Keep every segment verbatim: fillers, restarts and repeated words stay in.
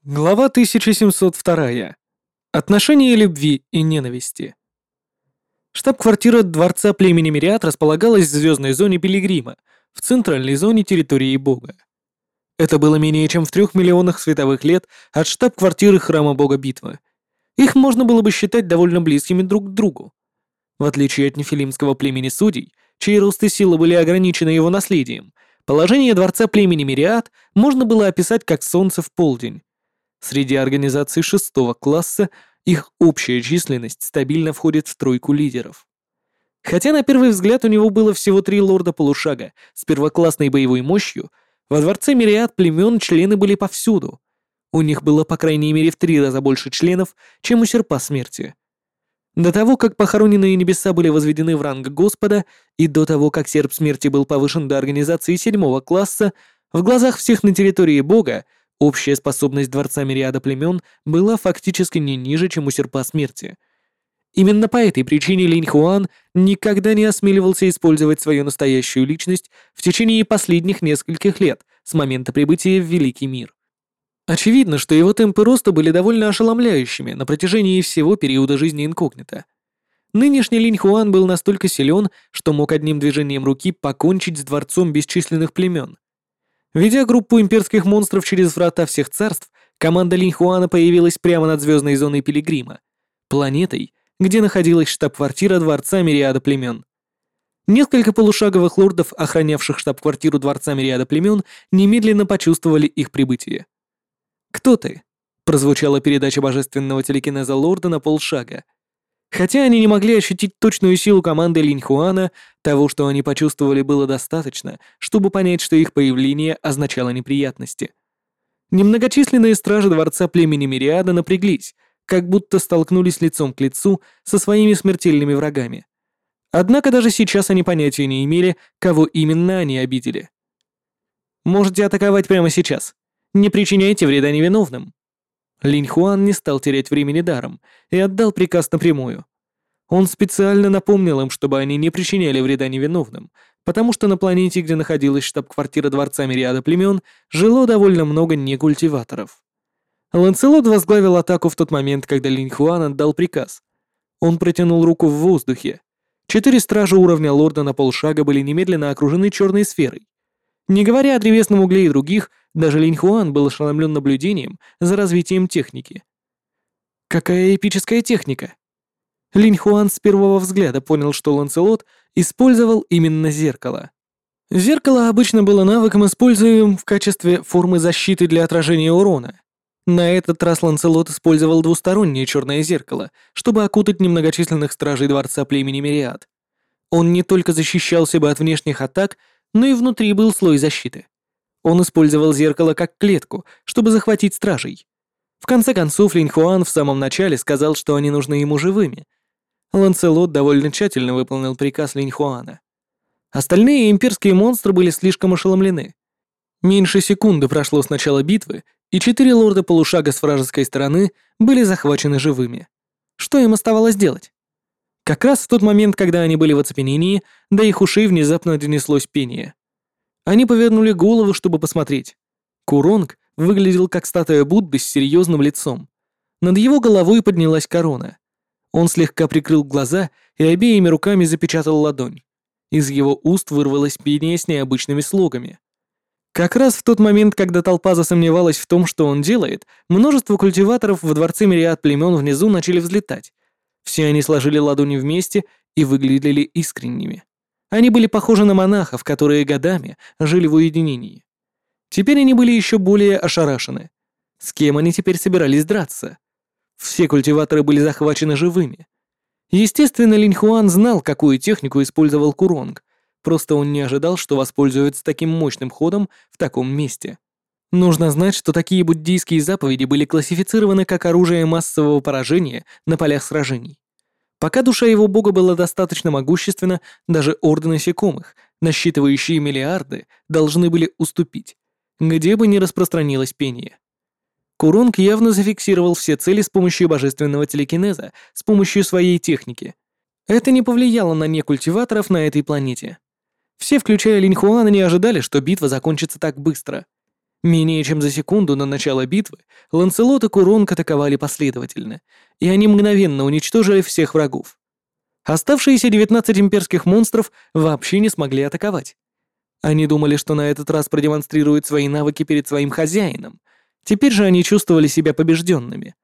Глава тысяча семьсот два. Отношения любви и ненависти. Штаб-квартира Дворца Племени Мириад располагалась в звездной зоне Пилигрима, в центральной зоне территории Бога. Это было менее чем в трех миллионах световых лет от штаб-квартиры Храма Бога Битвы. Их можно было бы считать довольно близкими друг к другу. В отличие от нефилимского племени судей, чьи рост и сила были ограничены его наследием, положение Дворца Племени Мириад можно было описать как солнце в полдень. Среди организаций шестого класса их общая численность стабильно входит в тройку лидеров. Хотя на первый взгляд у него было всего три лорда-полушага с первоклассной боевой мощью, во дворце Мириад племен члены были повсюду. У них было по крайней мере в три раза больше членов, чем у Серпа Смерти. До того, как похороненные небеса были возведены в ранг Господа, и до того, как Серп Смерти был повышен до организации седьмого класса, в глазах всех на территории Бога общая способность Дворца Мириада племен была фактически не ниже, чем у Серпа Смерти. Именно по этой причине Линь Хуан никогда не осмеливался использовать свою настоящую личность в течение последних нескольких лет с момента прибытия в Великий мир. Очевидно, что его темпы роста были довольно ошеломляющими на протяжении всего периода жизни инкогнито. Нынешний Линь Хуан был настолько силен, что мог одним движением руки покончить с дворцом бесчисленных племен. Ведя группу имперских монстров через врата всех царств, команда Линь Хуана появилась прямо над звездной зоной Пилигрима, планетой, где находилась штаб-квартира Дворца Мириада племен. Несколько полушаговых лордов, охранявших штаб-квартиру Дворца Мириада племен, немедленно почувствовали их прибытие. «Кто ты?» — прозвучала передача божественного телекинеза лорда на полшага. Хотя они не могли ощутить точную силу команды Линь Хуана, того, что они почувствовали, было достаточно, чтобы понять, что их появление означало неприятности. Немногочисленные стражи Дворца Племени Мириада напряглись, как будто столкнулись лицом к лицу со своими смертельными врагами. Однако даже сейчас они понятия не имели, кого именно они обидели. «Можете атаковать прямо сейчас. Не причиняйте вреда невиновным». Линь Хуан не стал терять времени даром и отдал приказ напрямую. Он специально напомнил им, чтобы они не причиняли вреда невиновным, потому что на планете, где находилась штаб-квартира Дворца Мириада племен, жило довольно много некультиваторов. Ланселот возглавил атаку в тот момент, когда Линь Хуан отдал приказ. Он протянул руку в воздухе. Четыре стража уровня лорда на полшага были немедленно окружены черной сферой. Не говоря о древесном угле и других, даже Линь Хуан был ошеломлен наблюдением за развитием техники. Какая эпическая техника! Линь Хуан с первого взгляда понял, что Ланселот использовал именно зеркало. Зеркало обычно было навыком, используемым в качестве формы защиты для отражения урона. На этот раз Ланселот использовал двустороннее черное зеркало, чтобы окутать немногочисленных стражей Дворца Племени Мириад. Он не только защищал себя от внешних атак, но и внутри был слой защиты. Он использовал зеркало как клетку, чтобы захватить стражей. В конце концов, Линь Хуан в самом начале сказал, что они нужны ему живыми. Ланселот довольно тщательно выполнил приказ Линь Хуана. Остальные имперские монстры были слишком ошеломлены. Меньше секунды прошло с начала битвы, и четыре лорда-полушага с вражеской стороны были захвачены живыми. Что им оставалось делать? Как раз в тот момент, когда они были в оцепенении, до их ушей внезапно донеслось пение. Они повернули голову, чтобы посмотреть. Куронг выглядел как статуя Будды с серьезным лицом. Над его головой поднялась корона. Он слегка прикрыл глаза и обеими руками запечатал ладонь. Из его уст вырвалось пение с необычными слогами. Как раз в тот момент, когда толпа засомневалась в том, что он делает, множество культиваторов во дворце Мириад племен внизу начали взлетать. Все они сложили ладони вместе и выглядели искренними. Они были похожи на монахов, которые годами жили в уединении. Теперь они были еще более ошарашены. С кем они теперь собирались драться? Все культиваторы были захвачены живыми. Естественно, Линь Хуан знал, какую технику использовал Куронг, просто он не ожидал, что воспользуется таким мощным ходом в таком месте. Нужно знать, что такие буддийские заповеди были классифицированы как оружие массового поражения на полях сражений. Пока душа его бога была достаточно могущественна, даже орды насекомых, насчитывающие миллиарды, должны были уступить, где бы ни распространилось пение. Куронг явно зафиксировал все цели с помощью божественного телекинеза, с помощью своей техники. Это не повлияло на некультиваторов на этой планете. Все, включая Линь Хуана, не ожидали, что битва закончится так быстро. Менее чем за секунду на начало битвы Ланселот и Куронг атаковали последовательно, и они мгновенно уничтожили всех врагов. Оставшиеся девятнадцать имперских монстров вообще не смогли атаковать. Они думали, что на этот раз продемонстрируют свои навыки перед своим хозяином. Теперь же они чувствовали себя побежденными.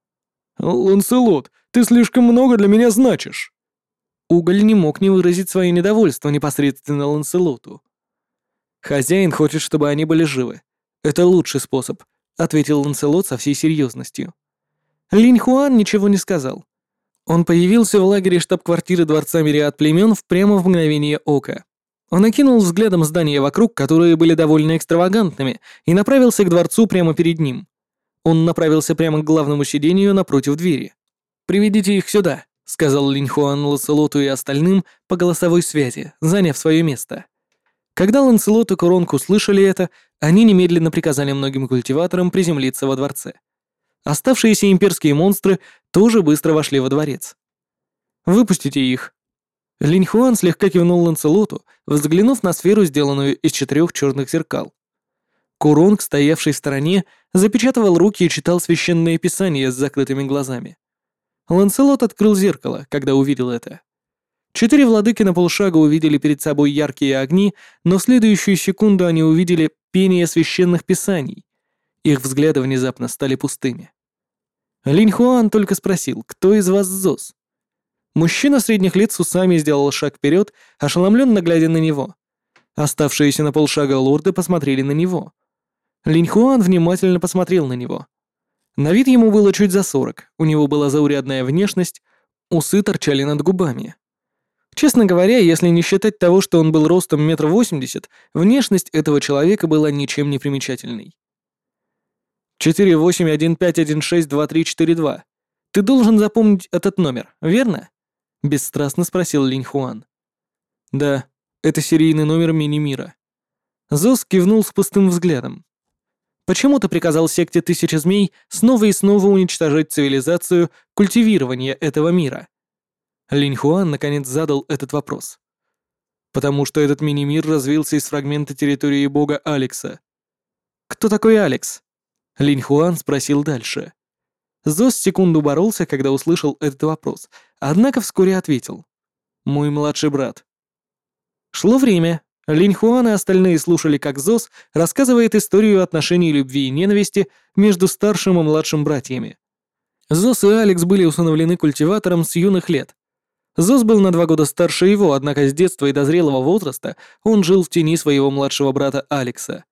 «Ланселот, ты слишком много для меня значишь!» Уголь не мог не выразить свое недовольство непосредственно Ланселоту. «Хозяин хочет, чтобы они были живы. Это лучший способ», — ответил Ланселот со всей серьезностью. Линь Хуан ничего не сказал. Он появился в лагере штаб-квартиры Дворца Мириад Племен в прямо в мгновение ока. Он окинул взглядом здания вокруг, которые были довольно экстравагантными, и направился к дворцу прямо перед ним. Он направился прямо к главному сидению напротив двери. «Приведите их сюда», — сказал Линь Хуан Ланселоту и остальным по голосовой связи, заняв свое место. Когда Ланселот и Куронг услышали это, они немедленно приказали многим культиваторам приземлиться во дворце. Оставшиеся имперские монстры тоже быстро вошли во дворец. «Выпустите их». Линь Хуан слегка кивнул Ланселоту, взглянув на сферу, сделанную из четырех черных зеркал. Куронг, стоявший в стороне, запечатывал руки и читал священное писание с закрытыми глазами. Ланселот открыл зеркало, когда увидел это. Четыре владыки на полшага увидели перед собой яркие огни, но в следующую секунду они увидели пение священных писаний. Их взгляды внезапно стали пустыми. Линь Хуан только спросил, кто из вас Зос? Мужчина средних лет с усами сделал шаг вперед, ошеломленно глядя на него. Оставшиеся на полшага лорды посмотрели на него. Линь Хуан внимательно посмотрел на него. На вид ему было чуть за сорок, у него была заурядная внешность, усы торчали над губами. Честно говоря, если не считать того, что он был ростом метр восемьдесят, внешность этого человека была ничем не примечательной. четыре восемь один пять один шесть два три четыре два. Ты должен запомнить этот номер, верно? Бесстрастно спросил Линь Хуан. Да, это серийный номер мини-мира. Зос кивнул с пустым взглядом. Почему ты приказал секте Тысячи Змей снова и снова уничтожать цивилизацию культивирования этого мира? Линь Хуан наконец задал этот вопрос. Потому что этот мини-мир развился из фрагмента территории бога Алекса. Кто такой Алекс? Линь Хуан спросил дальше. Зос секунду боролся, когда услышал этот вопрос, однако вскоре ответил. Мой младший брат. Шло время. Линь Хуан и остальные слушали, как Зос рассказывает историю отношений любви и ненависти между старшим и младшим братьями. Зос и Алекс были усыновлены культиватором с юных лет. Зос был на два года старше его, однако с детства и до зрелого возраста он жил в тени своего младшего брата Алекса.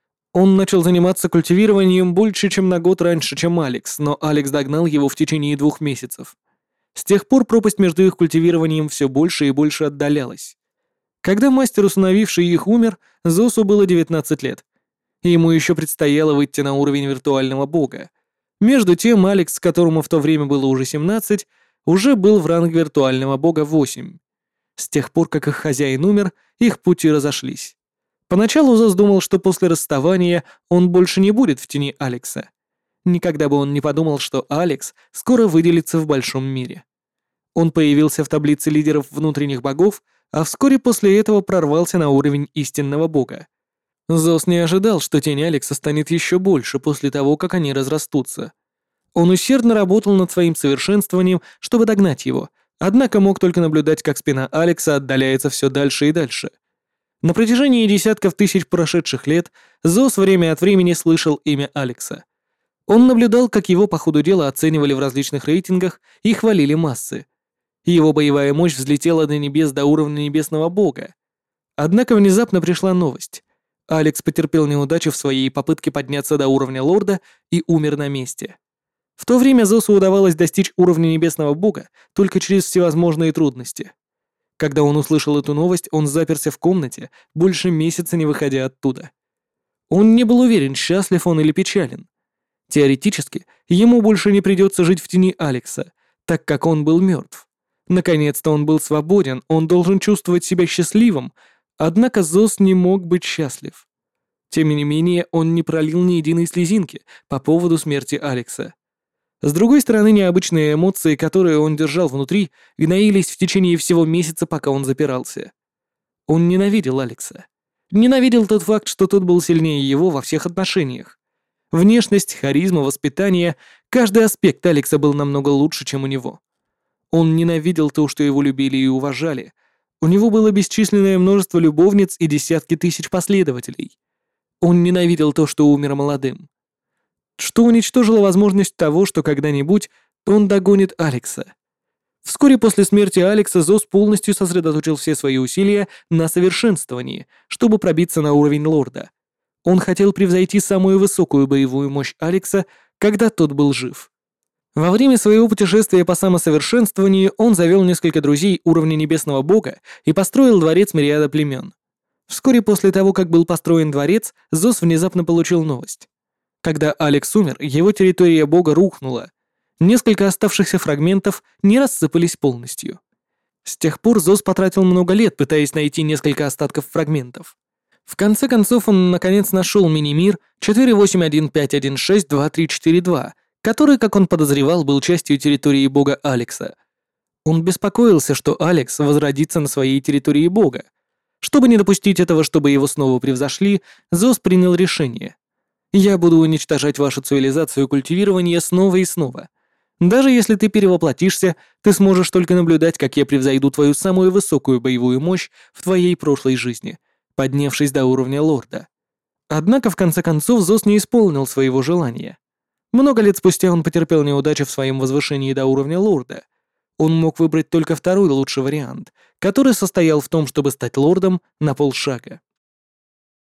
Он начал заниматься культивированием больше, чем на год раньше, чем Алекс, но Алекс догнал его в течение двух месяцев. С тех пор пропасть между их культивированием все больше и больше отдалялась. Когда мастер, усыновивший их, умер, Зосу было девятнадцать лет. Ему еще предстояло выйти на уровень виртуального бога. Между тем, Алекс, которому в то время было уже семнадцать, уже был в ранг виртуального бога восемь. С тех пор, как их хозяин умер, их пути разошлись. Поначалу Зос думал, что после расставания он больше не будет в тени Алекса. Никогда бы он не подумал, что Алекс скоро выделится в большом мире. Он появился в таблице лидеров внутренних богов, а вскоре после этого прорвался на уровень истинного бога. Зос не ожидал, что тень Алекса станет еще больше после того, как они разрастутся. Он усердно работал над своим совершенствованием, чтобы догнать его, однако мог только наблюдать, как спина Алекса отдаляется все дальше и дальше. На протяжении десятков тысяч прошедших лет Зос время от времени слышал имя Алекса. Он наблюдал, как его по ходу дела оценивали в различных рейтингах и хвалили массы. Его боевая мощь взлетела до небес до уровня небесного бога. Однако внезапно пришла новость. Алекс потерпел неудачу в своей попытке подняться до уровня лорда и умер на месте. В то время Зосу удавалось достичь уровня небесного бога только через всевозможные трудности. Когда он услышал эту новость, он заперся в комнате, больше месяца не выходя оттуда. Он не был уверен, счастлив он или печален. Теоретически, ему больше не придется жить в тени Алекса, так как он был мертв. Наконец-то он был свободен, он должен чувствовать себя счастливым, однако Зос не мог быть счастлив. Тем не менее, он не пролил ни единой слезинки по поводу смерти Алекса. С другой стороны, необычные эмоции, которые он держал внутри, гноились в течение всего месяца, пока он запирался. Он ненавидел Алекса. Ненавидел тот факт, что тот был сильнее его во всех отношениях. Внешность, харизма, воспитание, каждый аспект Алекса был намного лучше, чем у него. Он ненавидел то, что его любили и уважали. У него было бесчисленное множество любовниц и десятки тысяч последователей. Он ненавидел то, что умер молодым. Что уничтожило возможность того, что когда-нибудь он догонит Алекса. Вскоре после смерти Алекса Зос полностью сосредоточил все свои усилия на совершенствовании, чтобы пробиться на уровень лорда. Он хотел превзойти самую высокую боевую мощь Алекса, когда тот был жив. Во время своего путешествия по самосовершенствованию он завел несколько друзей уровня небесного бога и построил дворец мириада племен. Вскоре после того, как был построен дворец, Зос внезапно получил новость. Когда Алекс умер, его территория бога рухнула. Несколько оставшихся фрагментов не рассыпались полностью. С тех пор Зос потратил много лет, пытаясь найти несколько остатков фрагментов. В конце концов он наконец нашел мини-мир четыре восемь один пять один шесть два три четыре два, который, как он подозревал, был частью территории бога Алекса. Он беспокоился, что Алекс возродится на своей территории бога. Чтобы не допустить этого, чтобы его снова превзошли, Зос принял решение. «Я буду уничтожать вашу цивилизацию культивирования снова и снова. Даже если ты перевоплотишься, ты сможешь только наблюдать, как я превзойду твою самую высокую боевую мощь в твоей прошлой жизни, поднявшись до уровня лорда». Однако, в конце концов, Зос не исполнил своего желания. Много лет спустя он потерпел неудачу в своем возвышении до уровня лорда. Он мог выбрать только второй лучший вариант, который состоял в том, чтобы стать лордом на полшага.